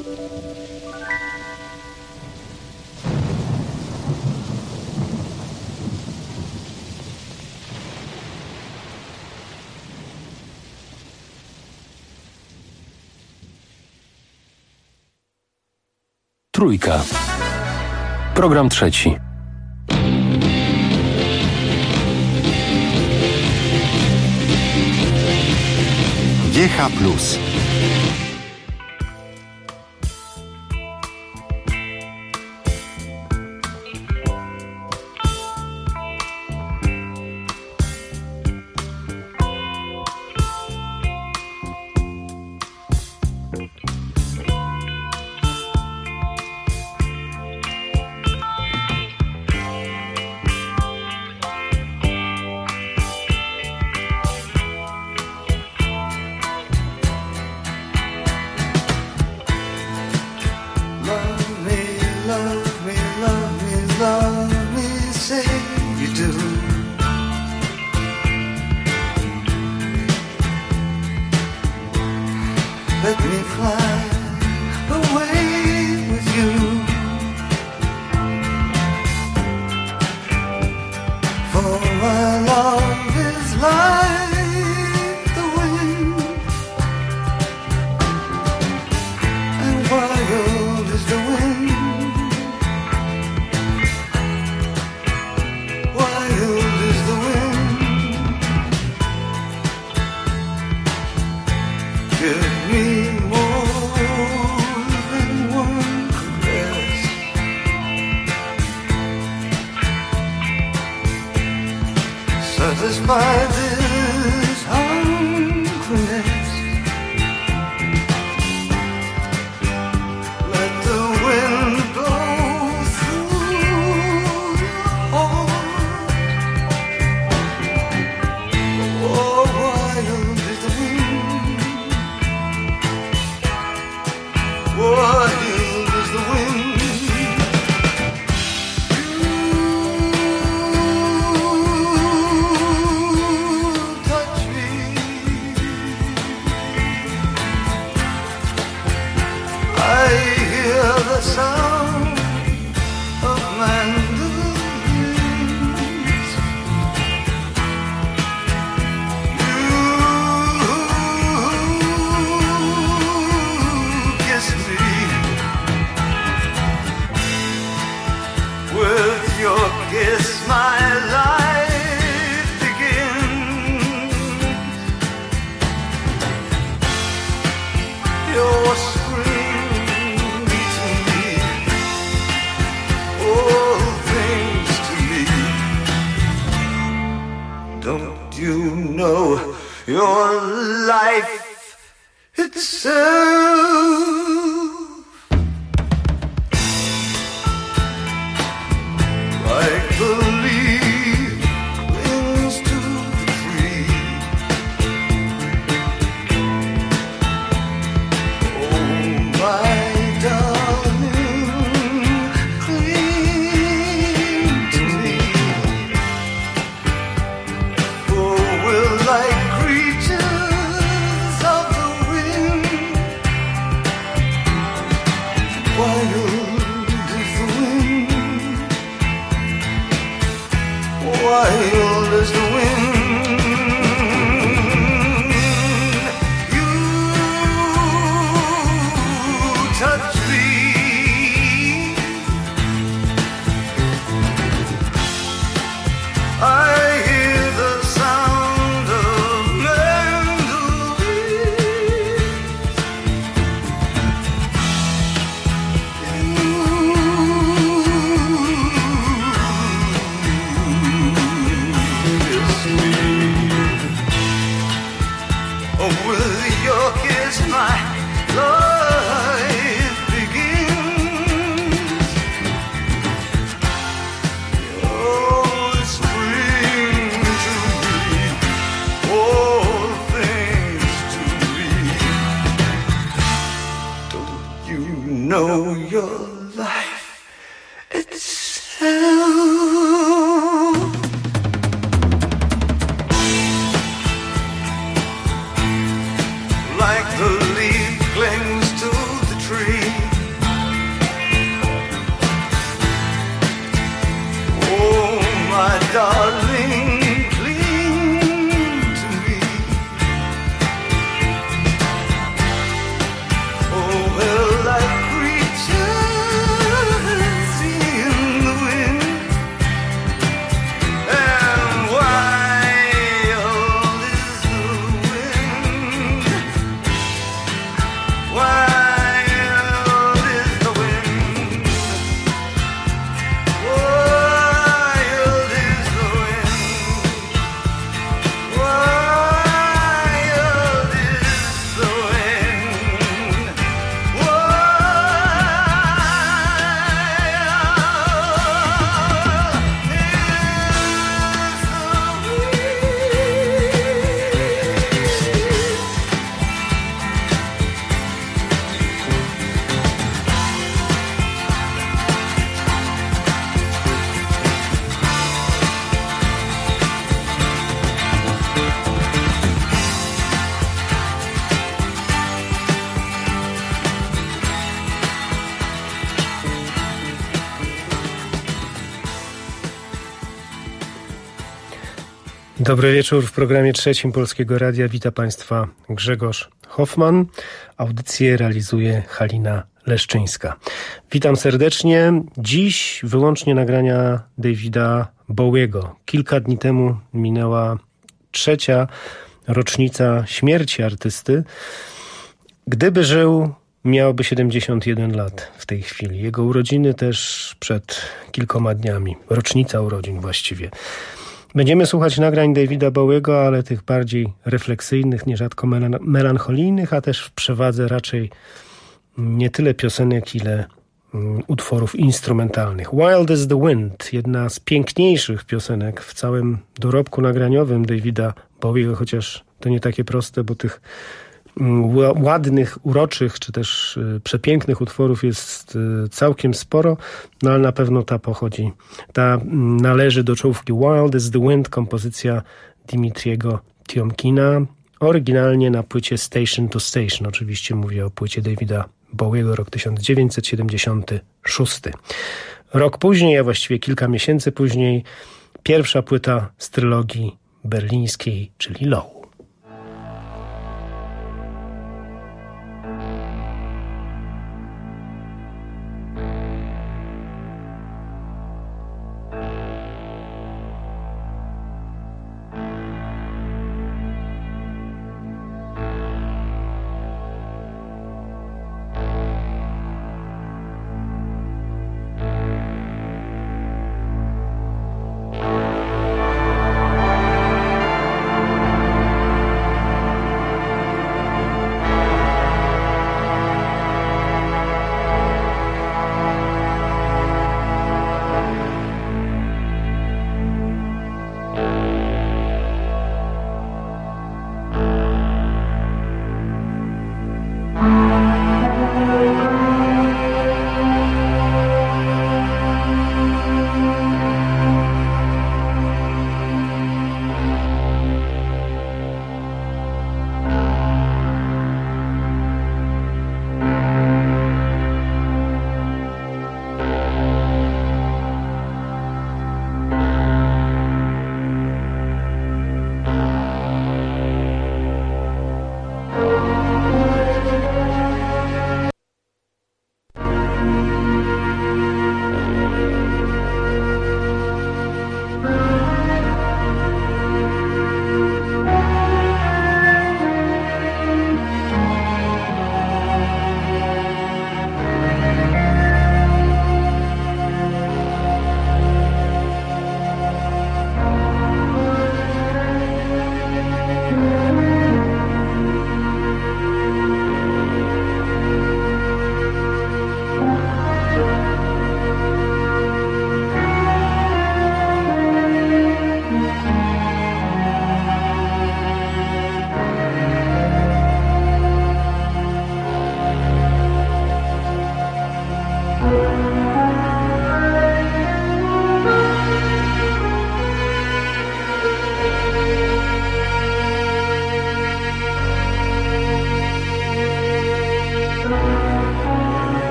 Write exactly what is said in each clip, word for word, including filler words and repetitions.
Trójka. Program trzeci. G H plus. Like the leaf clings to the tree. Dobry wieczór. W programie trzecim Polskiego Radia wita Państwa Grzegorz Hoffman. Audycję realizuje Halina Leszczyńska. Witam serdecznie. Dziś wyłącznie nagrania Davida Bowiego. Kilka dni temu minęła trzecia rocznica śmierci artysty. Gdyby żył, miałby siedemdziesiąt jeden lat w tej chwili. Jego urodziny też przed kilkoma dniami. Rocznica urodzin właściwie. Będziemy słuchać nagrań Davida Bowiego, ale tych bardziej refleksyjnych, nierzadko melancholijnych, a też w przewadze raczej nie tyle piosenek, ile utworów instrumentalnych. Wild as the Wind, jedna z piękniejszych piosenek w całym dorobku nagraniowym Davida Bowiego, chociaż to nie takie proste, bo tych ładnych, uroczych, czy też przepięknych utworów jest całkiem sporo, no ale na pewno ta pochodzi, ta należy do czołówki. Wild as the Wind, kompozycja Dimitriego Tiomkina, oryginalnie na płycie Station to Station. Oczywiście mówię o płycie Davida Bowiego, rok tysiąc dziewięćset siedemdziesiąty szósty. Rok później, a właściwie kilka miesięcy później, pierwsza płyta z trylogii berlińskiej, czyli Low.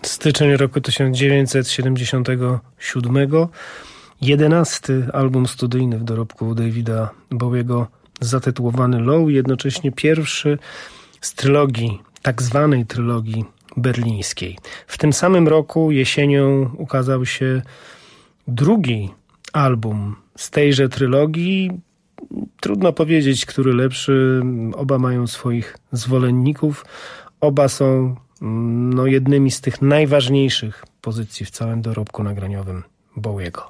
Styczeń roku tysiąc dziewięćset siedemdziesiątego siódmego. Jedenasty album studyjny w dorobku Davida Bowiego zatytułowany Low, jednocześnie pierwszy z trylogii, tak zwanej trylogii berlińskiej. W tym samym roku jesienią ukazał się drugi album z tejże trylogii. Trudno powiedzieć, który lepszy. Oba mają swoich zwolenników. Oba są no, jednymi z tych najważniejszych pozycji w całym dorobku nagraniowym Bowiego.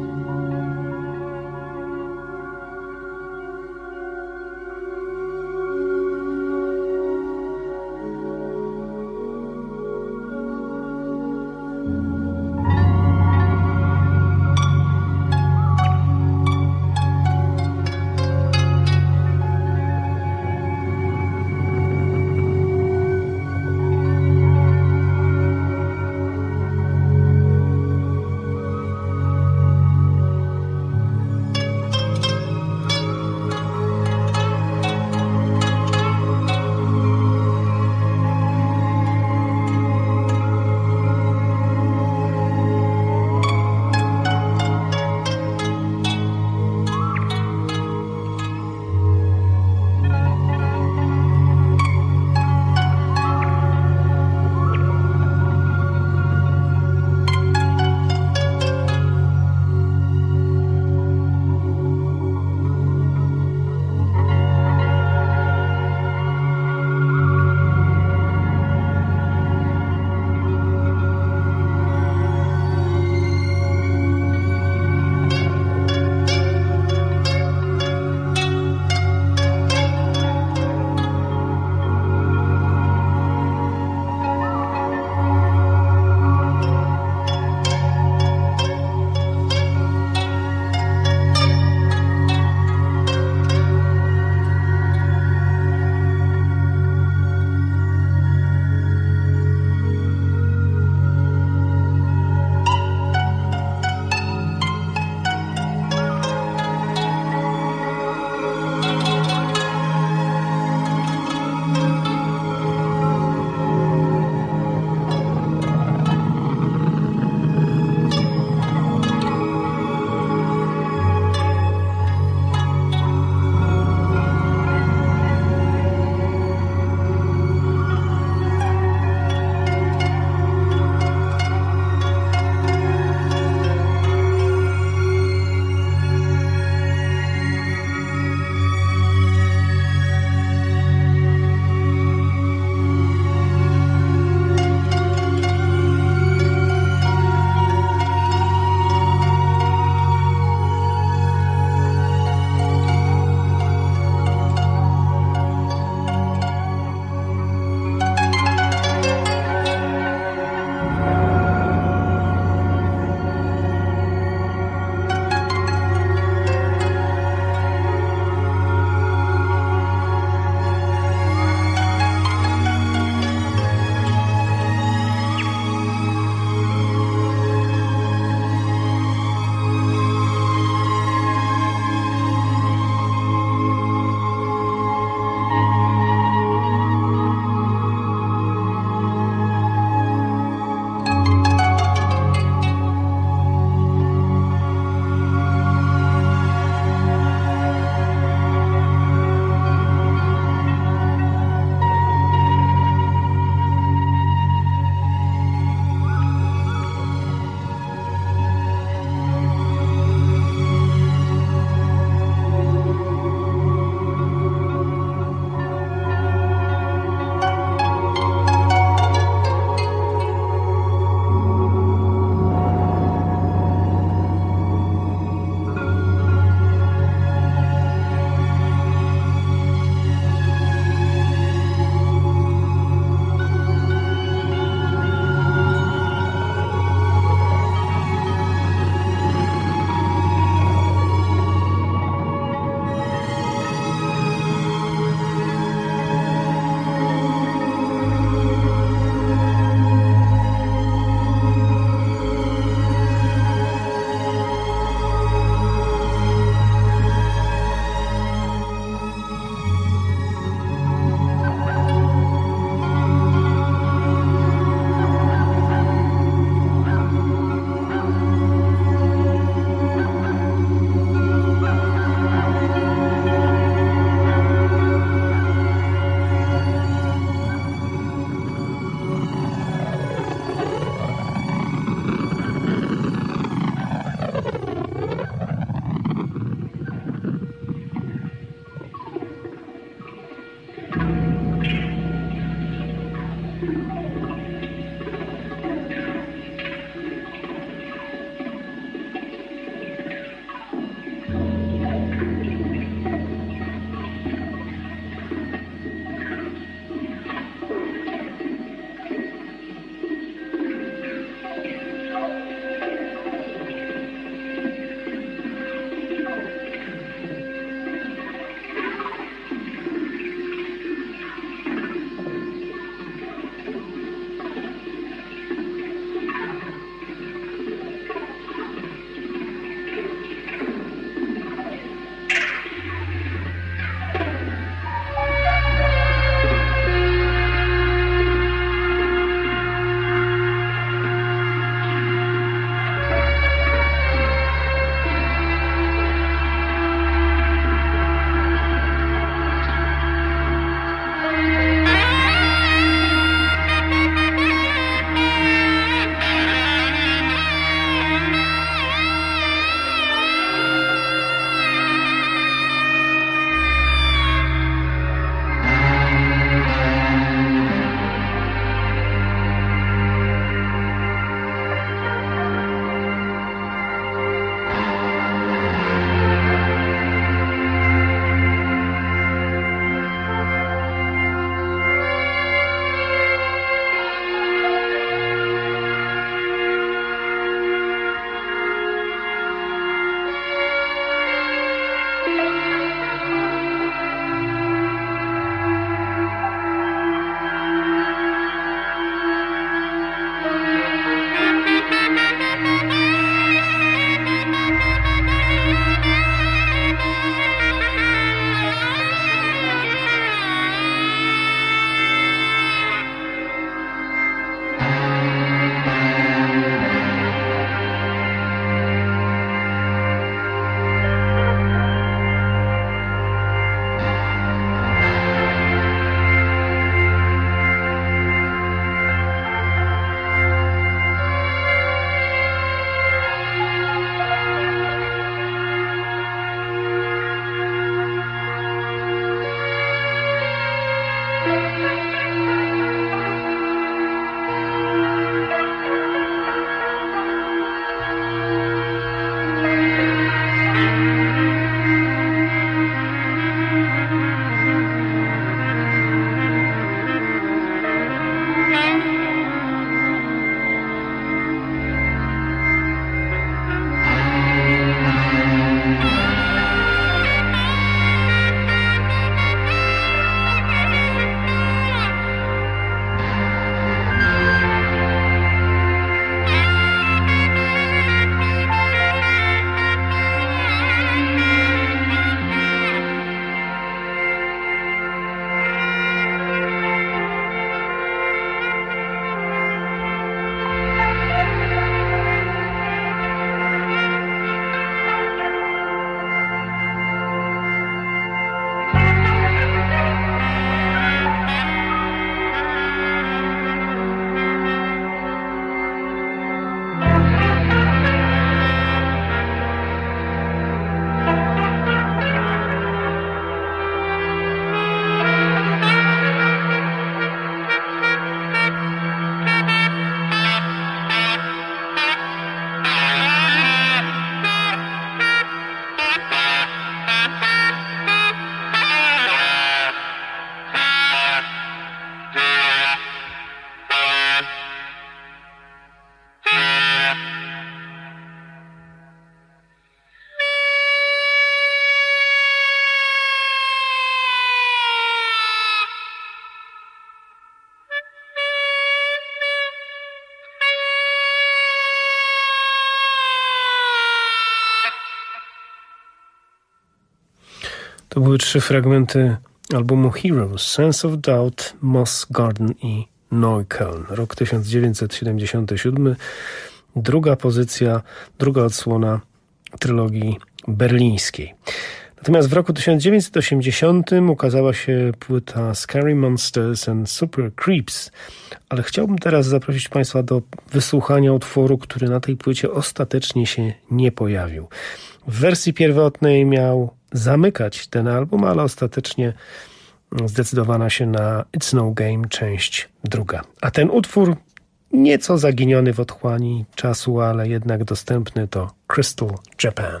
To były trzy fragmenty albumu Heroes, Sense of Doubt, Moss Garden i Neukölln. Rok tysiąc dziewięćset siedemdziesiąty siódmy. Druga pozycja, druga odsłona trylogii berlińskiej. Natomiast w roku tysiąc dziewięćset osiemdziesiątym ukazała się płyta Scary Monsters and Super Creeps, ale chciałbym teraz zaprosić Państwa do wysłuchania utworu, który na tej płycie ostatecznie się nie pojawił. W wersji pierwotnej miał zamykać ten album, ale ostatecznie zdecydowano się na It's No Game, część druga. A ten utwór, nieco zaginiony w otchłani czasu, ale jednak dostępny, to Crystal Japan.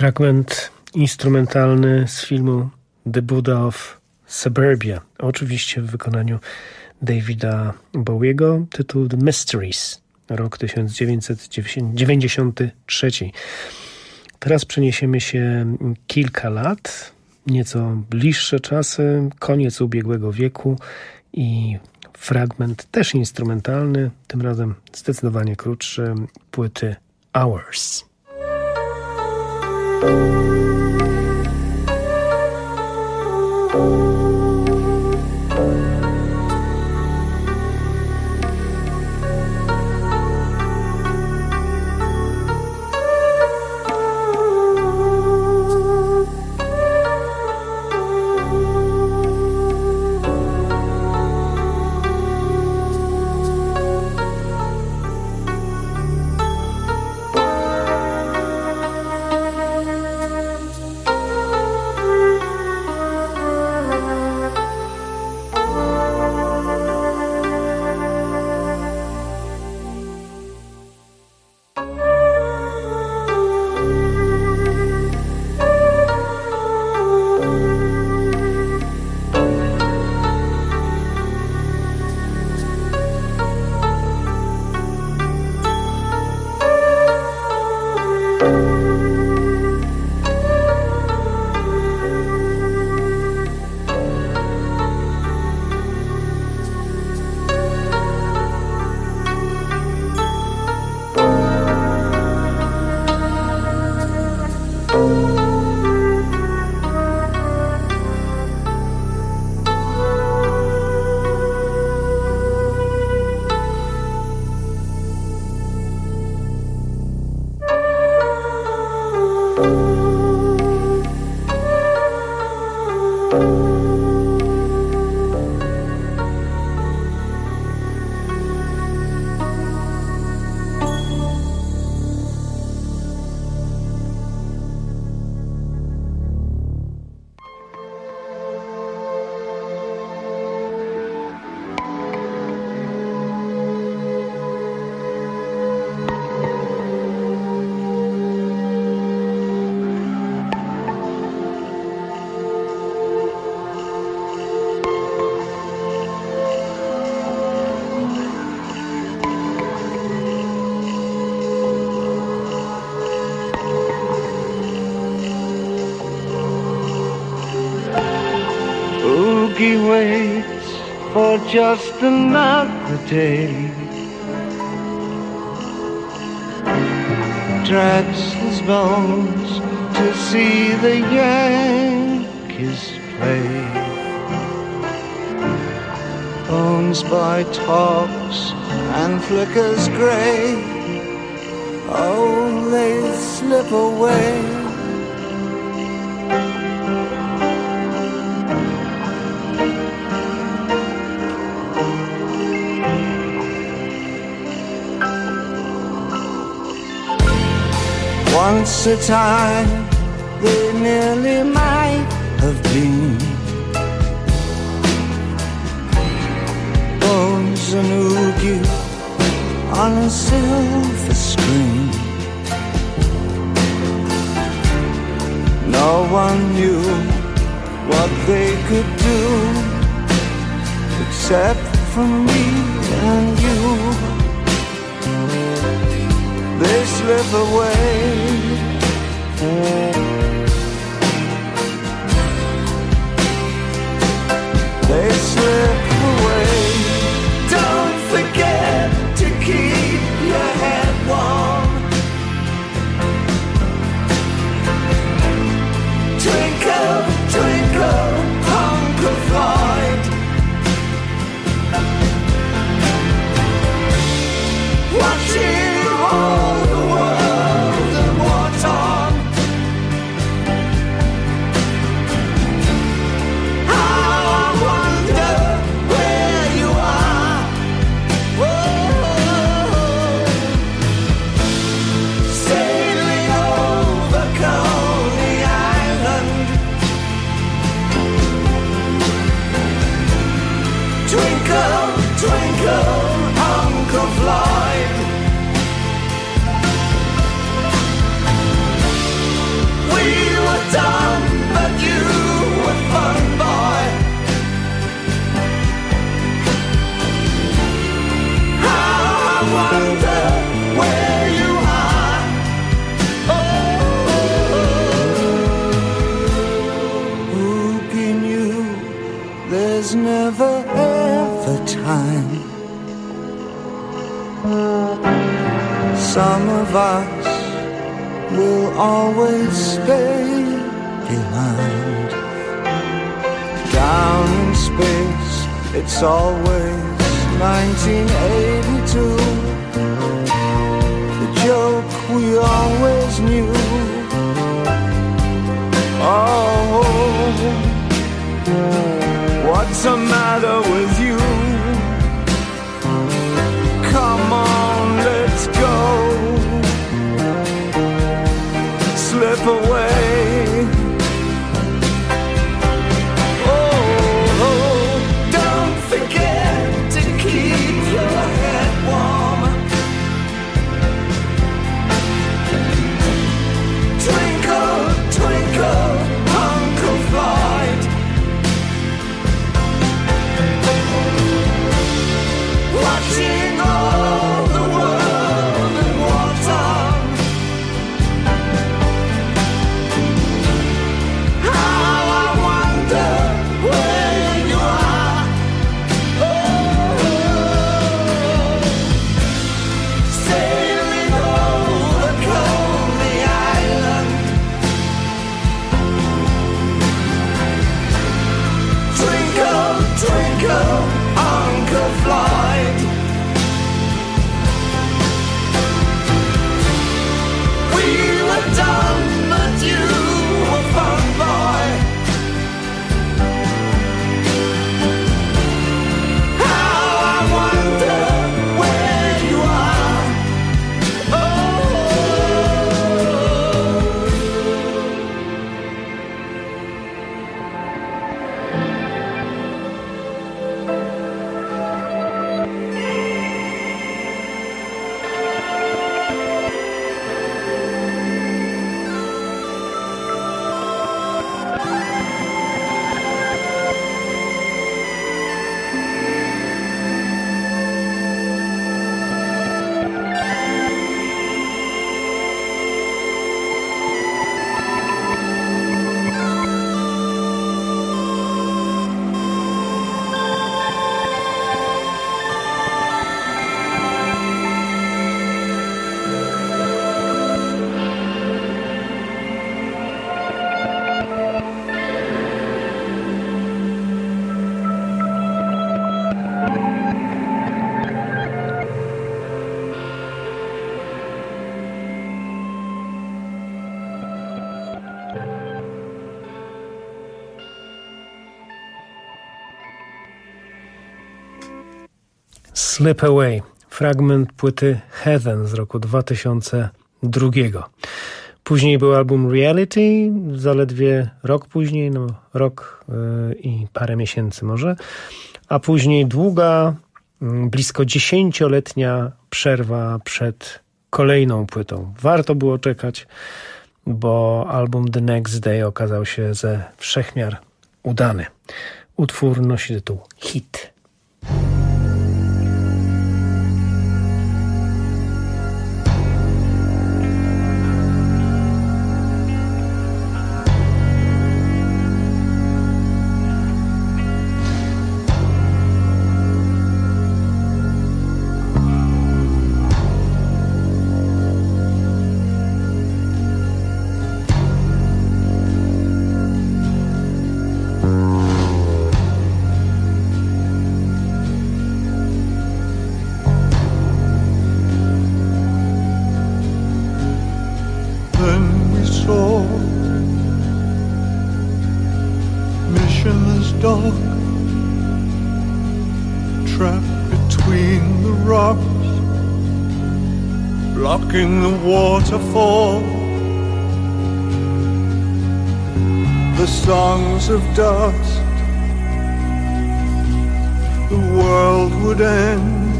Fragment instrumentalny z filmu The Buddha of Suburbia, oczywiście w wykonaniu Davida Bowiego, tytuł The Mysteries, rok tysiąc dziewięćset dziewięćdziesiąty trzeci. Teraz przeniesiemy się kilka lat, nieco bliższe czasy, koniec ubiegłego wieku i fragment też instrumentalny, tym razem zdecydowanie krótszy, płyty Hours. He waits for just another day, drags his bones to see the Yankees play. Bones by tops and flickers grey, oh, they slip away. Once a time they nearly might have been bones and oogie on a silver screen. No one knew what they could do except for me and you. They slip away. They slip away. Don't forget to keep your head warm. Twinkle, twinkle, punk of light. Watching all the world and what's on. I wonder time. Some of us will always stay behind. Down in space, it's always nineteen eighty-two. The joke we always knew. Oh, what's the matter with you? Come on, let's go. Slip away. Oh, don't forget to keep your head warm. Twinkle, twinkle, Uncle Floyd. Watching all the world in wartime. How I wonder where you are. Oh, sailing over Coney Island. Twinkle, twinkle, Uncle Floyd. We were dumb, but you were fun, boy. How I wonder where you are. Oh. Slip Away, fragment płyty Heaven z roku dwa tysiące drugiego. Później był album Reality, zaledwie rok później, no rok yy, i parę miesięcy może, a później długa, yy, blisko dziesięcioletnia przerwa przed kolejną płytą. Warto było czekać, bo album The Next Day okazał się ze wszechmiar udany. Utwór nosi tytuł Hit. dog, trapped between the rocks, blocking the waterfall. The songs of dust, the world would end.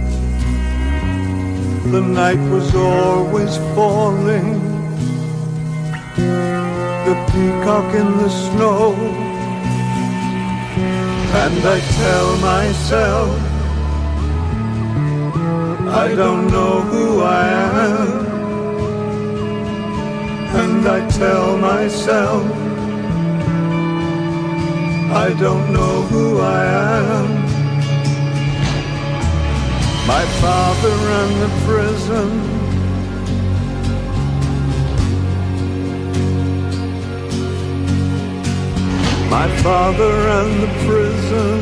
The night was always falling, the peacock in the snow. And I tell myself, I don't know who I am. And I tell myself, I don't know who I am. my father and the prison. My father and the prison.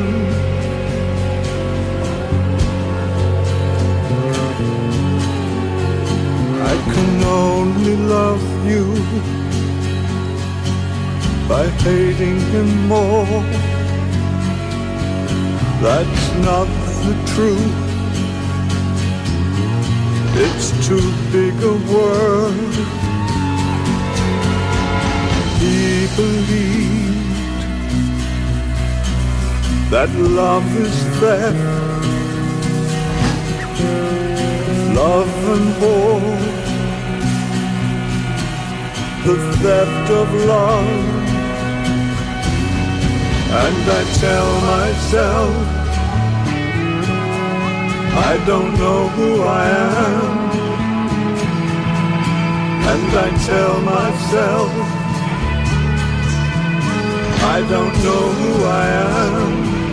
I can only love you by hating him more. That's not the truth. It's too big a word. He believed that love is theft, love and war, the theft of love. And I tell myself I don't know who I am. And I tell myself I don't know who I am.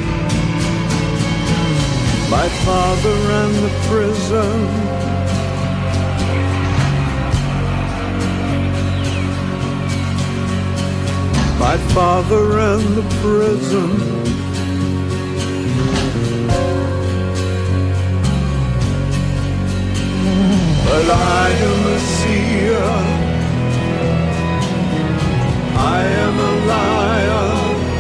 My father and the prison. My father and the prison. But I am a seer, I am a liar,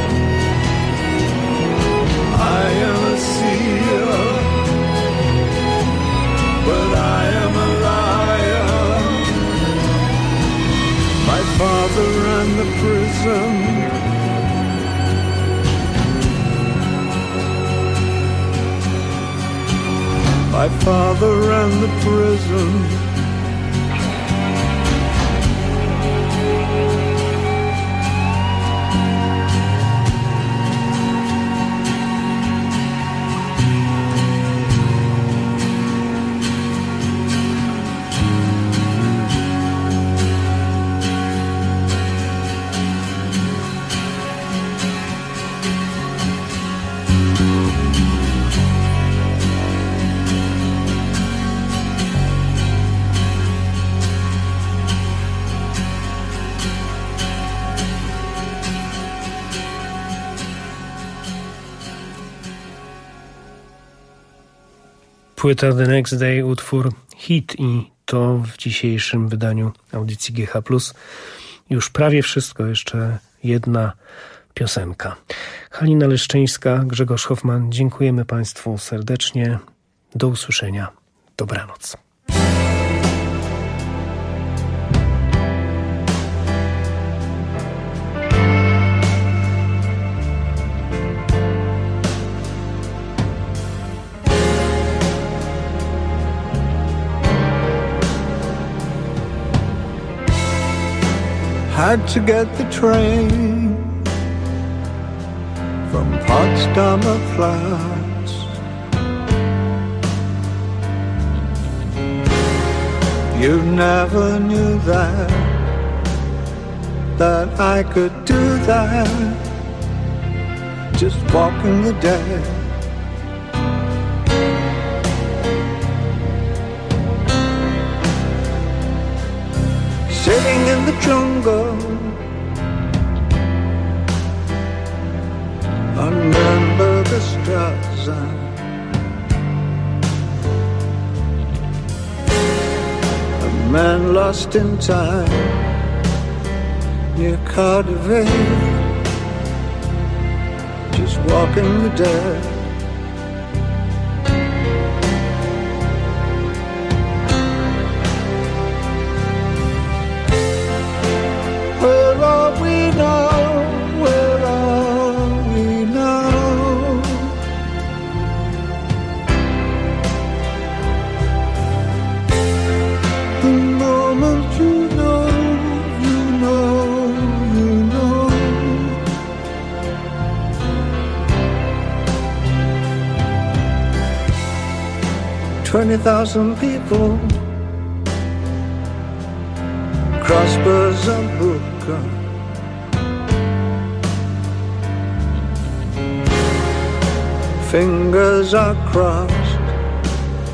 I am a seer, but I am a liar. My father and the prison. My father and the prison. Płyta The Next Day, utwór hit i to w dzisiejszym wydaniu audycji G H plus. Już prawie wszystko, jeszcze jedna piosenka. Halina Leszczyńska, Grzegorz Hoffman, dziękujemy Państwu serdecznie. Do usłyszenia. Dobranoc. Had to get the train from Potsdamer Platz. You never knew that, that I could do that, just walking the dead. Sitting in the jungle on Nürnberger Straße, a man lost in time near Cardiff, just walking the dead. Where are we now? Where are we now? The moment you know, you know, you know. Twenty thousand people cross Bersenbrücke. Fingers are crossed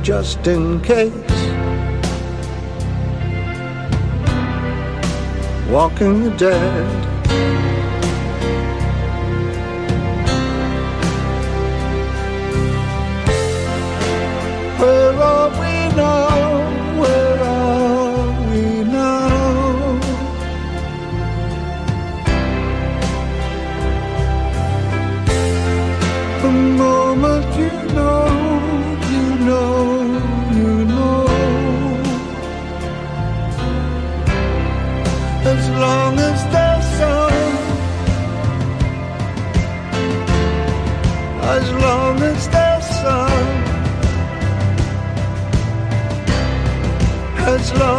just in case. Walking the dead. Where are we now? Where are we now? The moment you know, you know, you know. As long as there's sun, as long as there's sun, as long